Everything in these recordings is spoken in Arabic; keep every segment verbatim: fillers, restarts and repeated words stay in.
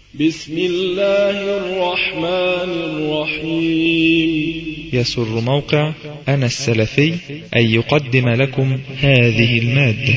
بسم الله الرحمن الرحيم. يسر موقع أنا السلفي أن يقدم لكم هذه المادة.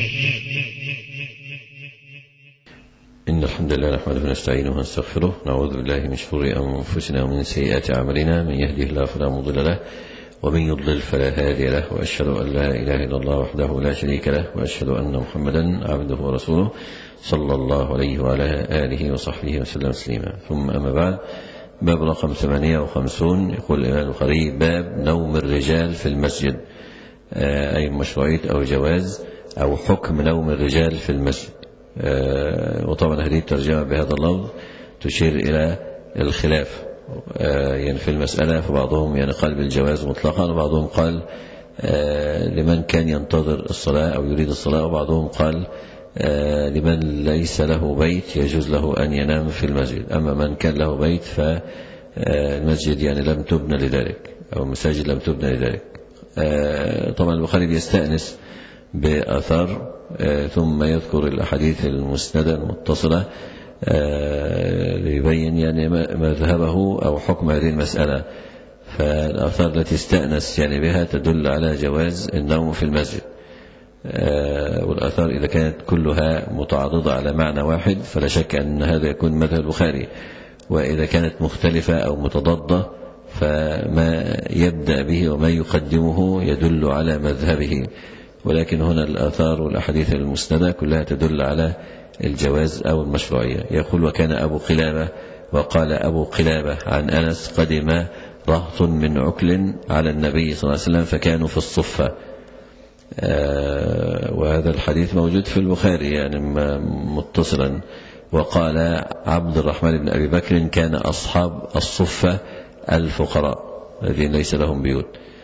إن الحمد لله نحمده ونستعينه ونستغفره، نعوذ بالله من شرور أنفسنا ومن سيئات أعمالنا، من يهده الله فلا مضل له ومن يضلل فلا هادي له، وأشهد أن لا إله إلا الله وحده لا شريك له، وأشهد أن محمدا عبده ورسوله صلى الله عليه وعلى آله وصحبه وسلم تسليما. ثم أما بعد، باب رقم ثمانية وخمسون. يقول الإمام البخاري: باب نوم الرجال في المسجد، أي مشروعية أو جواز أو حكم نوم الرجال في المسجد. وطبعا هذه الترجمة بهذا اللفظ تشير إلى الخلاف يعني في المسألة، فبعضهم يعني قال بالجواز مطلقا، وبعضهم قال لمن كان ينتظر الصلاة أو يريد الصلاة، وبعضهم قال لمن ليس له بيت يجوز له أن ينام في المسجد. أما من كان له بيت فالمسجد يعني لم تبنى لذلك، أو المساجد لم تبنى لذلك. طبعا البخاري بيستأنس بأثار ثم يذكر الأحاديث المسندة المتصلة ليبين يعني مذهبه أو حكم هذه المسألة. فالآثار التي استأنس يعني بها تدل على جواز النوم في المسجد، والآثار إذا كانت كلها متعارضة على معنى واحد فلا شك أن هذا يكون مذهب البخاري، وإذا كانت مختلفة أو متضادة فما يبدأ به وما يقدمه يدل على مذهبه. ولكن هنا الآثار والأحاديث المسندة كلها تدل على الجواز أو المشروعية. يقول: وكان أبو قلابة، وقال أبو قلابة عن أنس: قدم رهط من عكل على النبي صلى الله عليه وسلم فكانوا في الصفة. آه وهذا الحديث موجود في البخاري يعني متصلا. وقال عبد الرحمن بن أبي بكر: كان أصحاب الصفة الفقراء الذين ليس لهم بيوت.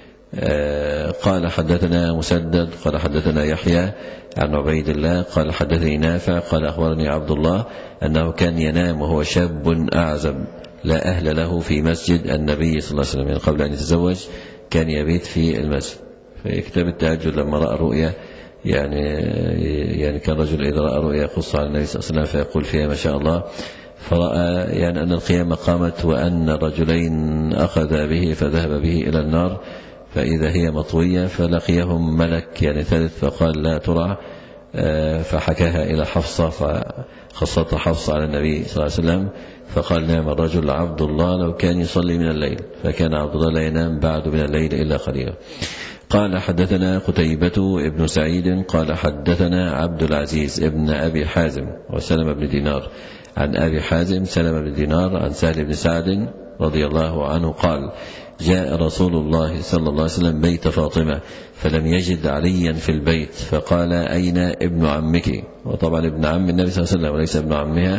آه قال: حدثنا مسدد قال حدثنا يحيى عن عبيد الله قال حدثني نافع قال أخبرني عبد الله أنه كان ينام وهو شاب أعزب لا أهل له في مسجد النبي صلى الله عليه وسلم، يعني قبل أن يتزوج كان يبيت في المسجد. في كتاب التهجد لما رأى رؤيا يعني يعني كان رجل إذا رأى رؤيا يقص على النبي صلى الله عليه وسلم فيقول فيها ما شاء الله، فرأى يعني أن القيامة قامت وأن رجلين أخذ به فذهب به إلى النار فإذا هي مطوية، فلقيهم ملك يعني ثالث فقال: لا ترى، فحكاها إلى حفصة فخصتها حفصة على النبي صلى الله عليه وسلم فقال: نعم الرجل عبد الله لو كان يصلي من الليل، فكان عبد الله لا ينام بعد من الليل إلا قليلا. قال: حدثنا قتيبة ابن سعيد قال حدثنا عبد العزيز ابن أبي حازم وسلم بن دينار عن أبي حازم سلم بن دينار عن سهل بن سعد رضي الله عنه قال: جاء رسول الله صلى الله عليه وسلم بيت فاطمة فلم يجد عليا في البيت فقال: أين ابن عمك؟ وطبعا ابن عم النبي صلى الله عليه وسلم وليس ابن عمها،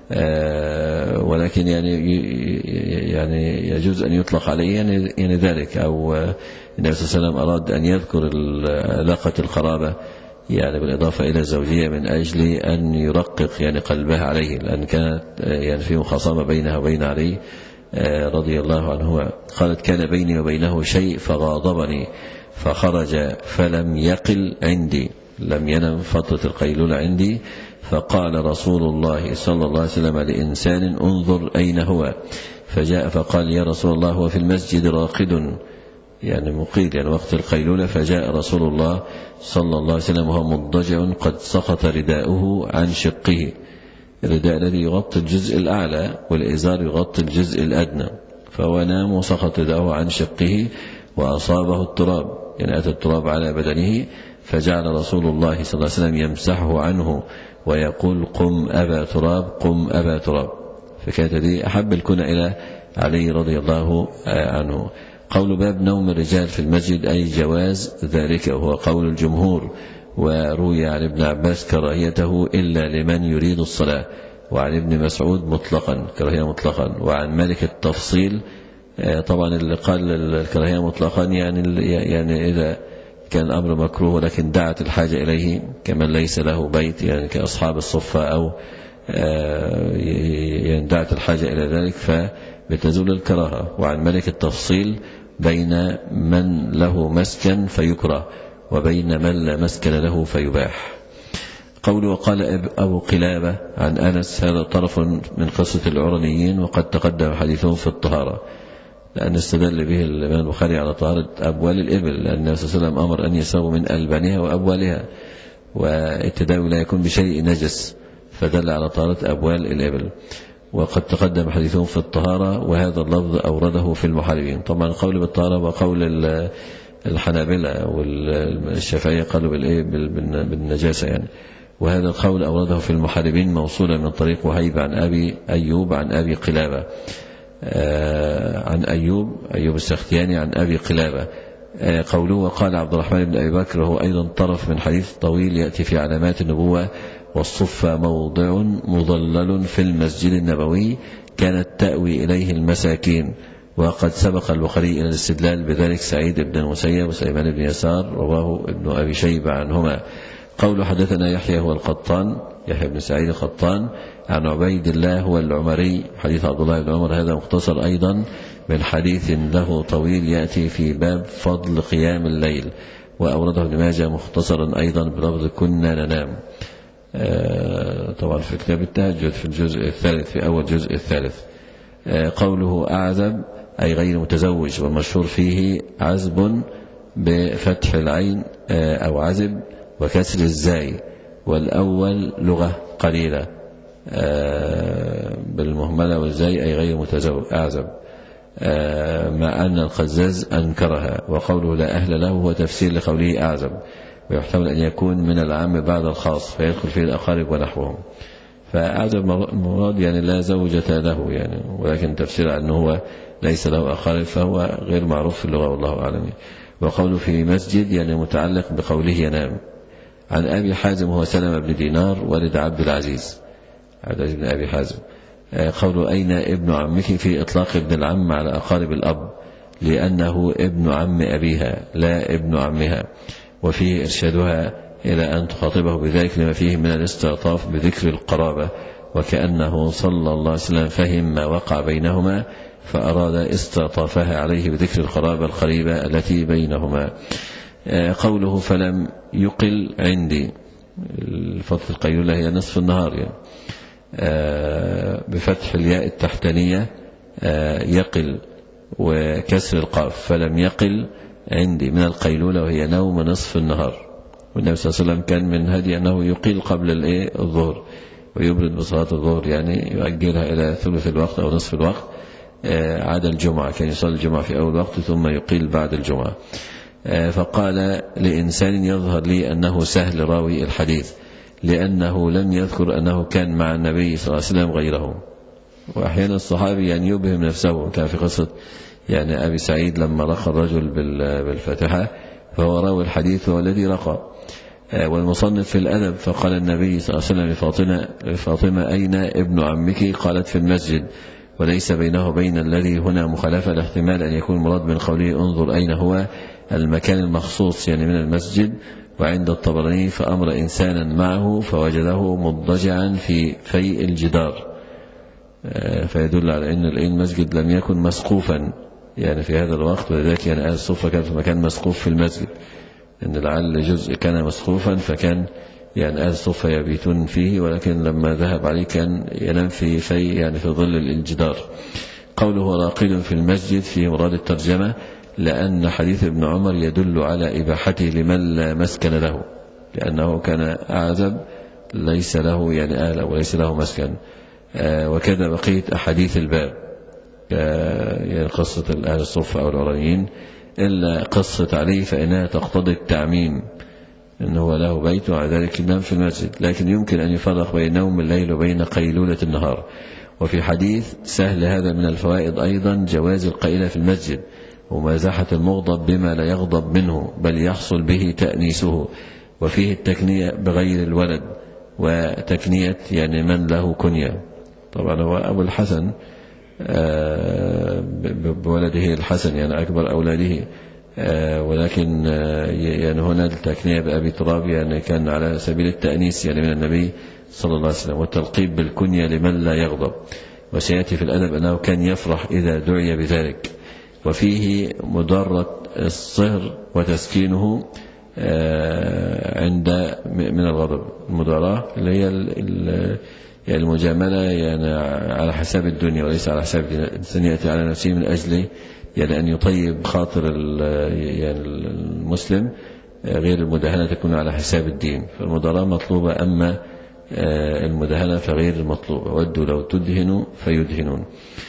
آه ولكن يعني يعني يجوز أن يطلق عليه يعني, يعني ذلك، أو النبي صلى الله عليه وسلم أراد أن يذكر علاقة القرابة يعني بالإضافة إلى الزوجية من أجل أن يرقق يعني قلبها عليه، لأن كانت يعني في مخاصمة بينها وبين علي رضي الله عنه. قالت: كان بيني وبينه شيء فغاضبني فخرج فلم يقل عندي، لم ينم فترة القيلولة عندي، فقال رسول الله صلى الله عليه وسلم لإنسان: انظر أين هو؟ فجاء فقال: يا رسول الله هو في المسجد راقد، يعني مقيل يعني وقت القيلولة. فجاء رسول الله صلى الله عليه وسلم وهو مضجع قد سقط رداؤه عن شقه، الرداء الذي يغطي الجزء الأعلى والإزار يغطي الجزء الأدنى، فهو نام وسقط رداؤه عن شقه وأصابه التراب، يعني أتى التراب على بدنه، فجعل رسول الله صلى الله عليه وسلم يمسحه عنه ويقول: قم أبا تراب قم أبا تراب. فكانت هذه أحب الكنى إلى علي رضي الله عنه. قول باب نوم الرجال في المسجد أي جواز ذلك، وهو قول الجمهور. وروي عن ابن عباس كراهيته إلا لمن يريد الصلاة، وعن ابن مسعود مطلقا كراهية مطلقا، وعن مالك التفصيل. طبعا اللي قال الكراهية مطلقا يعني يعني إذا كان الأمر مكروه ولكن دعت الحاجة إليه كمن ليس له بيت يعني كأصحاب الصفة، أو يعني دعت الحاجة إلى ذلك فبتزول الكراهة. وعن مالك التفصيل بين من له مسكن فيكره وبين من لا مسكن له فيباح. قوله وقال أبو قلابة عن أنس هذا طرف من قصة العرنيين وقد تقدم حديثهم في الطهارة، لأن استدل به الإمام البخاري على طهارة أبوال الإبل، لأن النبي صلى الله عليه وسلم أمر أن يسووا من ألبانها وأبوالها، والتداوي لا يكون بشيء نجس، فدل على طهارة أبوال الإبل. وقد تقدم حديثهم في الطهارة، وهذا اللفظ أورده في المحاربين. طبعا القول بالطهارة وقول الحنابلة والشافعية قالوا بالنجاسة يعني، وهذا القول أورده في المحاربين موصولا من طريق وهيب عن أبي أيوب عن أبي قلابة عن أيوب أيوب السختياني عن أبي قلابة. قوله وقال عبد الرحمن بن أبي بكر هو أيضا طرف من حديث طويل يأتي في علامات النبوة: والصفة موضع مضلل في المسجد النبوي كانت تأوي إليه المساكين. وقد سبق البخاري إلى الاستدلال بذلك سعيد بن المسيب وسليمان بن يسار، رواه ابن أبي شيبة عنهما. قول حدثنا يحيى هو القطان يحيى بن سعيد القطان عن عبيد الله هو العمري، حديث عبد الله بن عمر هذا مختصر أيضا من حديث له طويل يأتي في باب فضل قيام الليل، وأورده ابن ماجه مختصرا أيضا بلفظ كنا ننام. آه طبعا في كتاب التهجد في الجزء الثالث في أول جزء الثالث. آه قوله أعزب أي غير متزوج، والمشهور فيه عزب بفتح العين آه أو عزب وكسر الزاي، والأول لغة قليلة آه بالمهملة والزاي أي غير متزوج أعزب، آه مع أن القزاز أنكرها. وقوله لا أهل له هو تفسير لقوله أعزب، ويحتمل أن يكون من العام بعد الخاص فيدخل فيه الأقارب ونحوهم. فأعزب مراد يعني لا زوجة له يعني، ولكن تفسير أنه هو ليس له أقارب فهو غير معروف في اللغة والله أعلم. وقوله في مسجد يعني متعلق بقوله ينام. عن أبي حازم هو سلمة بن دينار والد عبد العزيز عبد العزيز بن أبي حازم. قوله أين ابن عمك في إطلاق ابن العم على أقارب الأب، لأنه ابن عم أبيها لا ابن عمها، وفيه إرشادها إلى أن تخاطبه بذلك لما فيه من الاستعطاف بذكر القرابة، وكأنه صلى الله عليه وسلم فهم ما وقع بينهما فأراد استعطافها عليه بذكر القرابة القريبة التي بينهما. قوله فلم يقل عندي، الفترة القيلولة هي نصف النهار يعني، بفتح الياء التحتانية يقل وكسر القاف، فلم يقل عندي من القيلولة وهي نوم نصف النهار. والنبي صلى الله عليه وسلم كان من هدي أنه يقيل قبل الظهر ويبرد بصلاة الظهر، يعني يؤجلها إلى ثلث الوقت أو نصف الوقت عدا الجمعة، كان يصلي الجمعة في أول وقت ثم يقيل بعد الجمعة. فقال لإنسان يظهر لي أنه سهل راوي الحديث، لأنه لم يذكر أنه كان مع النبي صلى الله عليه وسلم غيره. وأحيانا الصحابي يعني يبهم نفسه، كان في قصة يعني أبي سعيد لما رقى الرجل بالفاتحة فهو راوي الحديث هو الذي رقى. والمصنف في الأدب فقال النبي صلى الله عليه وسلم لفاطمة, لفاطمة أين ابن عمك؟ قالت في المسجد، وليس بينه وبين الذي هنا مخالفة، الاحتمال أن يكون مراد من قوله انظر أين هو المكان المخصوص يعني من المسجد. وعند الطبراني فأمر إنسانا معه فوجده مضجعا في في الجدار، فيدل على أن المسجد لم يكن مسقوفا يعني في هذا الوقت، ولذلك يعني أهل الصفة كان في مكان مسقوف في المسجد، إن لعل جزء كان مسقوفا فكان يعني أهل الصفة يبيتون فيه، ولكن لما ذهب عليه كان ينام في في يعني في ظل الجدار. قوله راقد في المسجد في مراد الترجمة، لأن حديث ابن عمر يدل على إباحته لمن لا مسكن له، لأنه كان أعزب ليس له يعني أهل وليس له مسكن. آه وكذا بقية أحاديث الباب آه يعني قصة أهل الصفة أو العرانيين، إلا قصة عليه فإنها تقتضي التعميم، إنه له بيت وعلى ذلك ينام في المسجد، لكن يمكن أن يفرق بين نوم الليل وبين قيلولة النهار. وفي حديث سهل هذا من الفوائد أيضا جواز القيلة في المسجد ومازحة المغضب بما لا يغضب منه بل يحصل به تأنيسه، وفيه التكنية بغير الولد وتكنية يعني من له كنية. طبعا هو أبو الحسن بولده الحسن يعني أكبر أولاده، ولكن يعني هنا التكنية بأبي تراب يعني كان على سبيل التأنيس يعني من النبي صلى الله عليه وسلم، والتلقيب بالكنية لمن لا يغضب. وسيأتي في الأدب أنه كان يفرح إذا دعي بذلك. وفيه مضرة الصهر وتسكينه عند من الغضب. المداراة اللي هي المجاملة يعني على حساب الدنيا وليس على حساب الإنسان يأتي على نفسه من أجل يعني أن يطيب خاطر يعني المسلم، غير المداهنة تكون على حساب الدين. فالمداراة مطلوبة، أما المداهنة فغير مطلوبة. ودوا لو تدهنوا فيدهنون.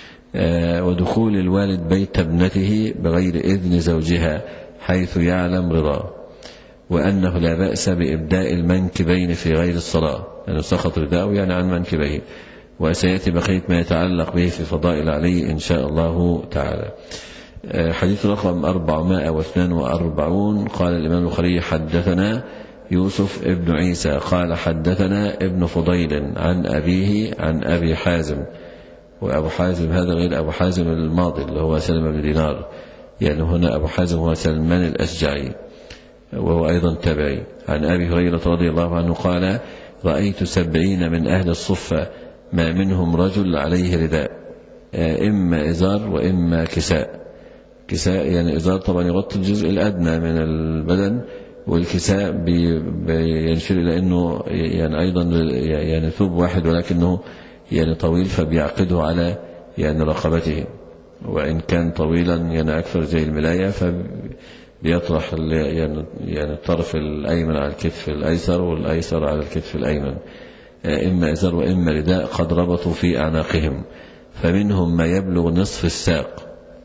ودخول الوالد بيت ابنته بغير إذن زوجها حيث يعلم رضاه، وأنه لا بأس بإبداء المنكبين في غير الصلاة لأنه سقط رداءه يعني عن منكبيه. وسيأتي بقية ما يتعلق به في فضائل علي إن شاء الله تعالى. حديث رقم أربعمائة واثنين وأربعون. قال الإمام البخاري حدثنا يوسف ابن عيسى قال حدثنا ابن فضيل عن أبيه عن أبي حازم. وأبو حازم هذا غير أبو حازم الماضي اللي هو سلم بن دينار، يعني هنا أبو حازم هو سلمان الأشجعي وهو أيضا تبعي. عن أبي هريرة رضي الله عنه قال رأيت سبعين من أهل الصفة ما منهم رجل عليه رداء، إما إزار وإما كساء. كساء يعني إزار طبعا يغطي الجزء الأدنى من البدن، والكساء بينشر إلى أنه يعني أيضا يعني ثوب واحد ولكنه يعني طويل فبيعقده على يعني رقبته، وإن كان طويلا يعني أكثر زي الملاية فبيطرح يعني يعني الطرف الأيمن على الكتف الأيسر والأيسر على الكتف الأيمن. إما إزار وإما رداء قد ربطوا في أعناقهم، فمنهم ما يبلغ نصف الساق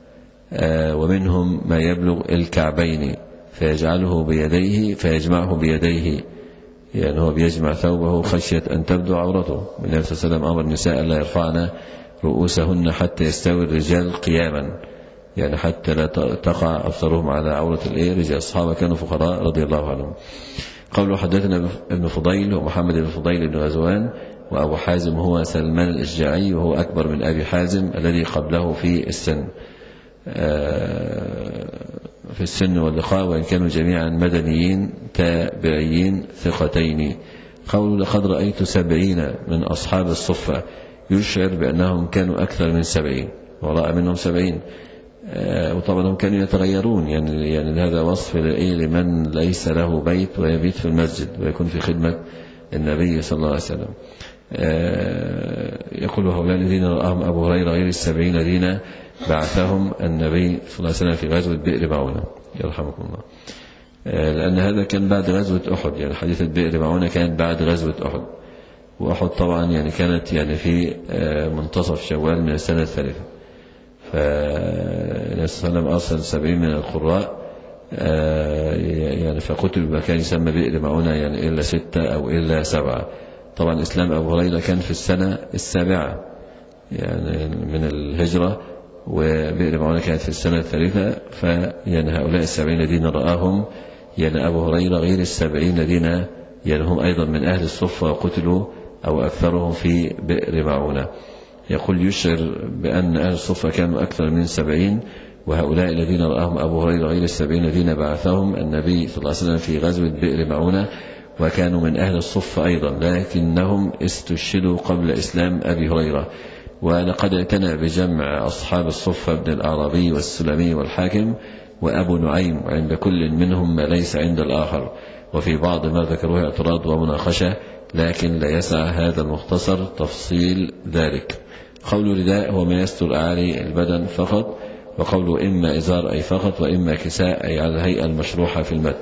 ومنهم ما يبلغ الكعبين فيجعله بيديه فيجمعه بيديه، يعني هو بيجمع ثوبه خشية أن تبدو عورته. النبي صلى الله عليه وسلم أمر النساء لا يرفعن رؤوسهن حتى يستوي الرجال قياما، يعني حتى لا تقع أبصارهم على عورة الرجال. الصحابة كانوا فقراء رضي الله عنهم. قوله حدثنا ابن فضيل ومحمد بن فضيل بن غزوان، وأبو حازم هو سلمان الأشجعي وهو أكبر من أبي حازم الذي قبله في السن في السن واللقاء، وإن كانوا جميعا مدنيين تابعيين ثقتين. قول لقد رأيت سبعين من أصحاب الصفة يشعر بأنهم كانوا أكثر من سبعين، ورأى منهم سبعين. وطبعا هم كانوا يتغيرون، يعني, يعني هذا وصف لمن ليس له بيت ويبيت في المسجد ويكون في خدمة النبي صلى الله عليه وسلم. يقول هؤلاء الذين رآهم أبو هريرة غير السبعين الذين بعثهم النبي صلى الله عليه وسلم في غزوة بئر معونة يرحمكم الله، لأن هذا كان بعد غزوة أحد. يعني حديث بئر معونة كانت بعد غزوة أحد، وأحد طبعا يعني كانت يعني في منتصف شوال من السنة الثالثة. فالنبي صلى الله عليه وسلم أرسل سبعين من القراء يعني فقتلوا بمكان يسمى بئر معونة، يعني إلا ستة أو إلا سبعة. طبعا إسلام أبو هريرة كان في السنة السابعة يعني من الهجرة، وبئر معونة كانت في السنة الثالثة. فيعني هؤلاء السبعين الذين رآهم يعني أبو هريرة غير السبعين الذين يعني هم أيضا من أهل الصفة وقتلوا أو أكثرهم في بئر معونة. يقول يشعر بأن أهل الصفة كانوا أكثر من سبعين، وهؤلاء الذين رآهم أبو هريرة غير السبعين الذين بعثهم النبي صلى الله عليه وسلم في غزوة بئر معونة، وكانوا من أهل الصفة أيضا، لكنهم استشهدوا قبل إسلام أبي هريرة. ولقد اعتنى بجمع أصحاب الصفة ابن الأعرابي والسلمي والحاكم وأبو نعيم، وعند كل منهم ما ليس عند الآخر، وفي بعض ما ذكروه اعتراض ومناقشة، لكن لا يسع هذا المختصر تفصيل ذلك. قول رداء هو ما يستر أعالي البدن فقط، وقوله إما إزار أي فقط، وإما كساء أي على الهيئة المشروحة في المتن.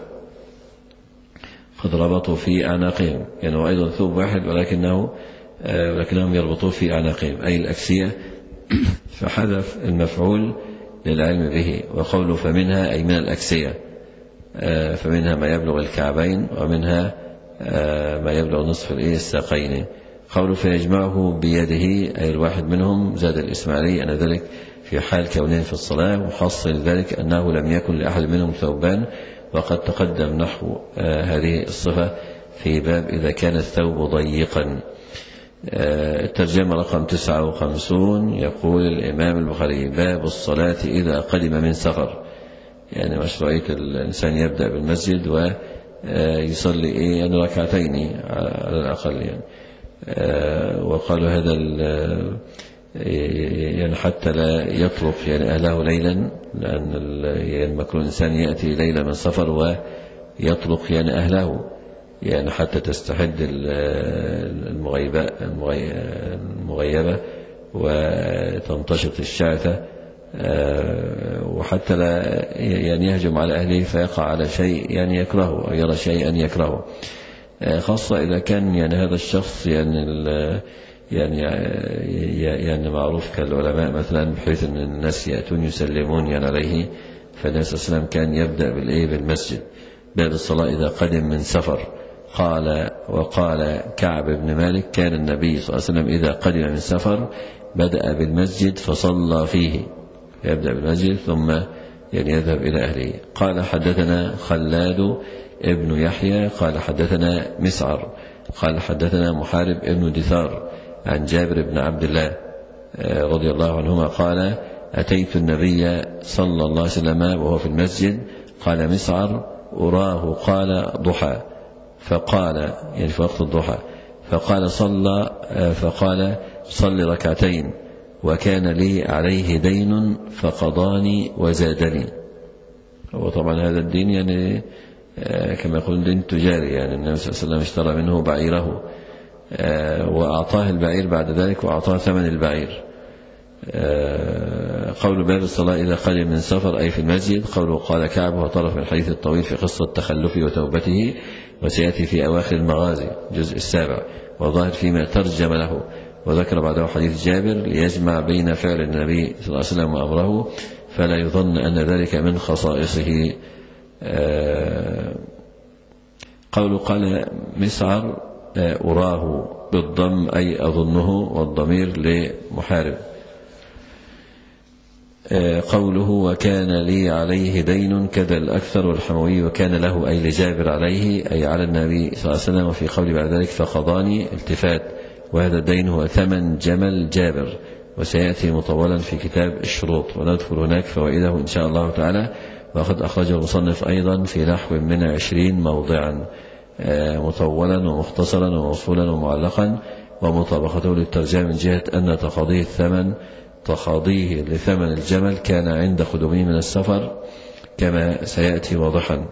قد ربطوا في أعناقهم، يعني هو أيضا ثوب واحد ولكنه ولكنهم يربطون في أعناقهم أي الأكسية، فحذف المفعول للعلم به. وقوله فمنها أي من الأكسية، فمنها ما يبلغ الكعبين ومنها ما يبلغ نصف الساقين. قوله فيجمعه بيده أي الواحد منهم، زاد الإسماعيلي أن ذلك في حال كونهم في الصلاة، وحصل ذلك أنه لم يكن لأحد منهم ثوبان، وقد تقدم نحو هذه الصفة في باب إذا كان الثوب ضيقا. الترجمة رقم تسعة وخمسون. يقول الإمام البخاري باب الصلاة إذا قدم من سفر، يعني مشروعية الإنسان يبدأ بالمسجد ويصلي إيه يعني ركعتين على الأقل يعني. وقالوا هذا يعني حتى لا يطرق يعني أهله ليلا، لأن يعني مكروه الإنسان يأتي ليلة من سفر يطلق يعني أهله يعني حتى تستحد المغيبة المغيبة وتنتشط الشعثة، وحتى لا يعني يهجم على أهله فيقع على شيء يعني يكرهه أو يرى شيئا يكرهه، خاصة إذا كان يعني هذا الشخص يعني يعني يعني معروف كالعلماء مثلا، بحيث أن الناس يأتون يسلمون يعني عليه. فالنبي صلى الله عليه وسلم كان يبدأ بالإيه بالمسجد باب الصلاة إذا قدم من سفر. قال وقال كعب بن مالك كان النبي صلى الله عليه وسلم إذا قدم من سفر بدأ بالمسجد فصلى فيه، يبدأ بالمسجد ثم يعني يذهب إلى أهله. قال حدثنا خلاد ابن يحيى قال حدثنا مسعر قال حدثنا محارب ابن دثار عن جابر بن عبد الله رضي الله عنهما قال أتيت النبي صلى الله عليه وسلم وهو في المسجد. قال مسعر أراه قال ضحى، فقال يعني في وقت الضحى، فقال صلى فقال صل ركعتين وكان لي عليه دين فقضاني وزادني. وطبعا هذا الدين يعني كما يقول دين تجاري، يعني النبي صلى الله عليه وسلم اشترى منه بعيره وأعطاه البعير بعد ذلك وأعطاه ثمن البعير. قول باب الصلاة إذا قدم من سفر أي في المسجد. قوله قال كعب وطرف من الحديث الطويل في قصة تخلفه وتوبته، وسيأتي في أواخر المغازي الجزء السابع، وظاهر فيما ترجم له. وذكر بعده حديث جابر ليجمع بين فعل النبي صلى الله عليه وسلم وأمره فلا يظن أن ذلك من خصائصه. قوله قال مسعر أراه بالضم أي أظنه، والضمير لمحارب. قوله وكان لي عليه دين كذا الأكثر والحموي، وكان له أي لجابر عليه أي على النبي صلى الله عليه وسلم. وفي قول بعد ذلك فقضاني التفات، وهذا الدين هو ثمن جمل جابر، وسيأتي مطولا في كتاب الشروط، ونذكر هناك فوائده إن شاء الله تعالى. وقد أخرجه المصنف أيضا في نحو من عشرين موضعا مطولا ومختصرا وموصولا ومعلقا، ومطابقته للترجمة من جهة أن تقاضيه الثمن تقاضيه لثمن الجمل كان عند قدومه من السفر كما سيأتي واضحا.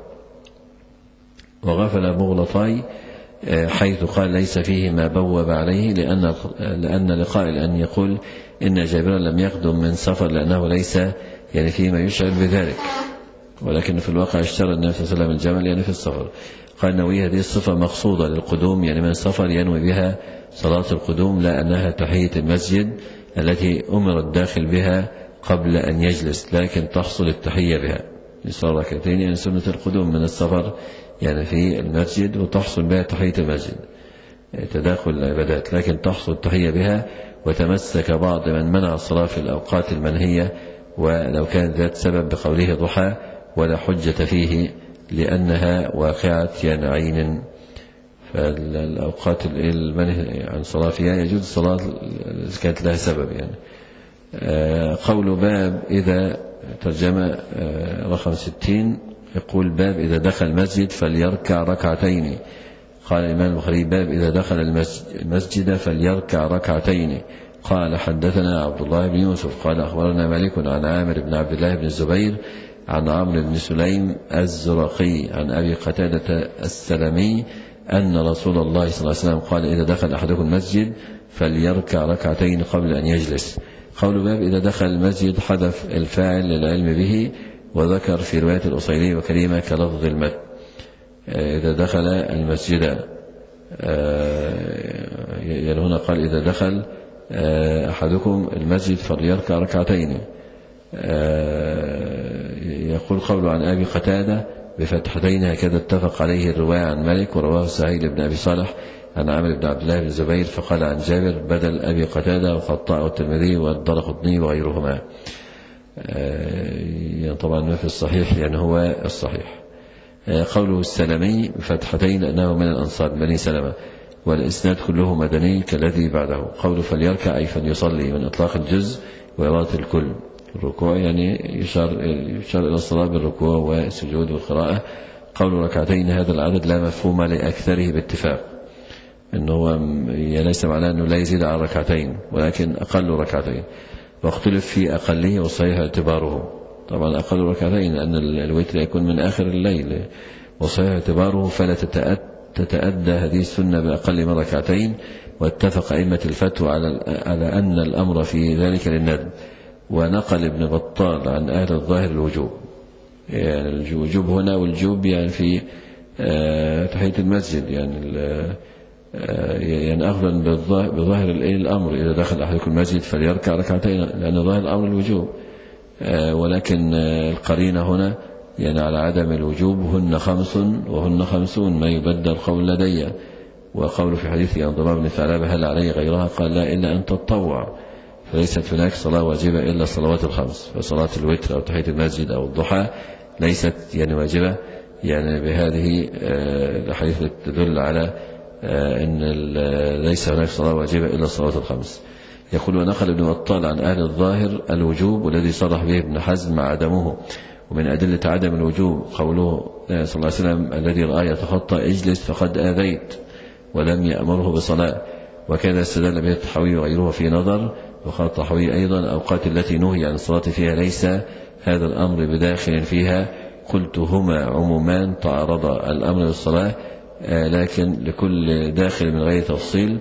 وغفل مغلطاي حيث قال ليس فيه ما بوب عليه، لأن, لأن لقائل أن يقول إن جابرا لم يقدم من سفر لأنه ليس يعني فيما يشعر بذلك، ولكن في الواقع اشترى النبي صلى الله عليه وسلم الجمل يعني في السفر. قال نوي هذه الصفة مقصودة للقدوم يعني من السفر، ينوي بها صلاة القدوم لا أنها تحية المسجد التي أمر الداخل بها قبل أن يجلس، لكن تحصل التحية بها يصلي ركعتين يعني سنة القدوم من السفر يعني في المسجد، وتحصل بها تحية المسجد تداخل العبادات، لكن تحصل التحية بها. وتمسك بعض من منع الصلاة في الأوقات المنهية ولو كانت ذات سبب بقوله ضحى، ولا حجة فيه لأنها واقعة يعني عين. فالأوقات المنهي عن صلاة فيها يجوز الصلاة إذا كانت لها سبب يعني. قول باب إذا ترجمة رقم ستين يقول باب إذا دخل المسجد فليركع ركعتين. قال الإمام البخاري باب إذا دخل المسجد فليركع ركعتين. قال حدثنا عبد الله بن يوسف قال أخبرنا مالك عن عامر بن عبد الله بن الزبير عن عمرو بن سليم الزرقي عن أبي قتادة السلمي أن رسول الله صلى الله عليه وسلم قال إذا دخل أحدكم المسجد فليركع ركعتين قبل أن يجلس. قول باب إذا دخل المسجد حذف الفاعل للعلم به، وذكر في رواية الأصيلي وكريمة كلفظ المد. إذا دخل المسجد يعني هنا قال إذا دخل أحدكم المسجد فليركع ركعتين. يقول قوله عن أبي قتادة بفتحتين هكذا اتفق عليه الرواية عن مالك، ورواه سهيل بن أبي صالح عن عامر بن عبد الله بن الزبير فقال عن جابر بدل أبي قتادة، وخطأه الترمذي والدارقطني وغيرهما. يعني طبعا ما في الصحيح يعني هو الصحيح. قوله السلمي بفتحتين أنه من الأنصار بني سلمة، والإسناد كله مدني كالذي بعده. قوله فليركع أي فليصلي من إطلاق الجزء وإرادة الكل. الركوع يعني يشار, يشار إلى الصلاة بالركوع والسجود والقراءة. قول ركعتين هذا العدد لا مفهوم لأكثره باتفاق، إنه ليس معناه أنه لا يزيد على ركعتين ولكن أقل ركعتين، واختلف في أقله والصحيح اعتباره طبعا أقل ركعتين أن الوتر يكون من آخر الليل، وصحيح اعتباره فلا تتأدى هذه السنة بأقل من ركعتين. واتفق أئمة الفتوى على أن الأمر في ذلك للندب. ونقل ابن بطال عن أهل الظاهر الوجوب، يعني الوجوب هنا والجوب يعني في تحية المسجد، يعني يعني أخذا بظاهر الأمر إذا دخل أحدكم المسجد فليركع ركعتين، لأن ظاهر الأمر الوجوب. ولكن القرينة هنا يعني على عدم الوجوب، هن خمس وهن خمسون ما يبدل قول لدي. وقول في حديث انضمام بن ثعلبة هل علي غيرها؟ قال لا إلا أن تتطوع، فليست هناك صلاة واجبة إلا الصلوات الخمس. فصلاة الوتر أو تحية المسجد أو الضحى ليست يعني واجبة، يعني بهذه الحديث تدل على أن ليس هناك صلاة واجبة إلا الصلوات الخمس. يقول ونقل ابن بطال عن أهل الظاهر الوجوب، والذي صرح به ابن حزم عدمه. ومن أدلة عدم الوجوب قوله صلى الله عليه وسلم الذي رأى يتخطى اجلس فقد آذيت، ولم يأمره بصلاة. وكذا استدل به الطحاوي وغيره في نظر. وقال الطحاوي أيضا أوقات التي نهي عن الصلاة فيها ليس هذا الأمر بداخل فيها. قلت هما عمومان تعارض الأمر بالصلاة، لكن لكل داخل من غير تفصيل،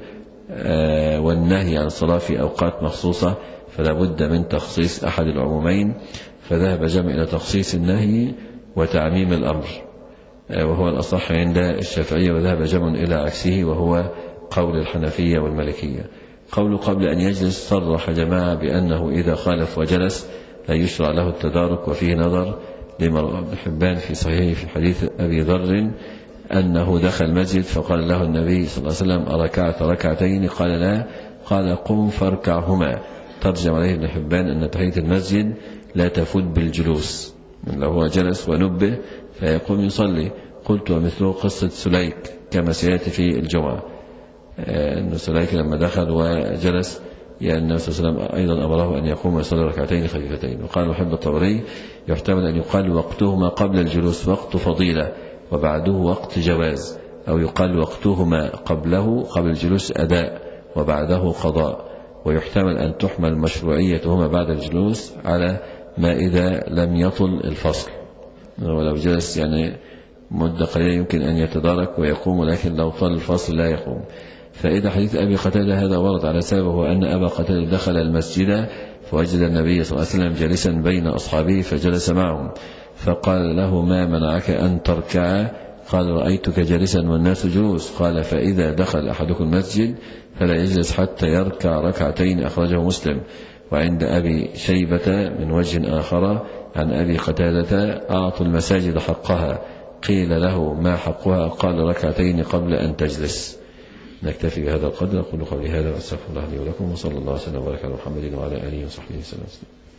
والنهي عن الصلاة في أوقات مخصوصة فلا بد من تخصيص أحد العمومين. فذهب جمع إلى تخصيص النهي وتعميم الأمر، وهو الأصح عند الشافعية، وذهب جمع إلى عكسه وهو قول الحنفية والمالكية. قول قبل أن يجلس صرح جماعة بأنه إذا خالف وجلس لا يشرع له التدارك. وفيه نظر لما رواه ابن حبان في صحيحه في حديث أبي ذر أنه دخل المسجد فقال له النبي صلى الله عليه وسلم أركعت ركعتين؟ قال لا. قال قم فاركعهما. ترجم عليه ابن حبان أن تحية المسجد لا تفوت بالجلوس، من لو هو جلس ونبه فيقوم يصلي. قلت ومثله قصة سليك كما سيأتي في الجمعة، أن سليك لما دخل وجلس يعني النبي صلى الله عليه وسلم أيضا أمره أن يقوم ويصلي ركعتين خفيفتين. وقال محب الطبري يحتمل أن يقال وقتهما قبل الجلوس وقت فضيلة وبعده وقت جواز، أو يقال وقتهما قبله قبل الجلوس أداء وبعده قضاء. ويحتمل أن تحمل مشروعيتهما بعد الجلوس على ما إذا لم يطل الفصل، ولو جلس يعني مدة قليلة يمكن أن يتدارك ويقوم، ولكن لو طال الفصل لا يقوم. فإذا حديث أبي قتادة هذا ورد على سببه أن أبا قتادة دخل المسجد فوجد النبي صلى الله عليه وسلم جالسا بين أصحابه فجلس معهم، فقال له ما منعك أن تركع؟ قال رأيتك جالسا والناس جلوس. قال فإذا دخل أحدكم المسجد فلا يجلس حتى يركع ركعتين، أخرجه مسلم. وعند أبي شيبة من وجه آخر عن أبي قتادة أعطوا المساجد حقها. قيل له ما حقها؟ قال ركعتين قبل أن تجلس. نكتفي بهذا القدر. أقول قولي هذا وأستغفر الله لي ولكم، وصلى الله وسلم وبارك على محمد وعلى آله وصحبه وسلم.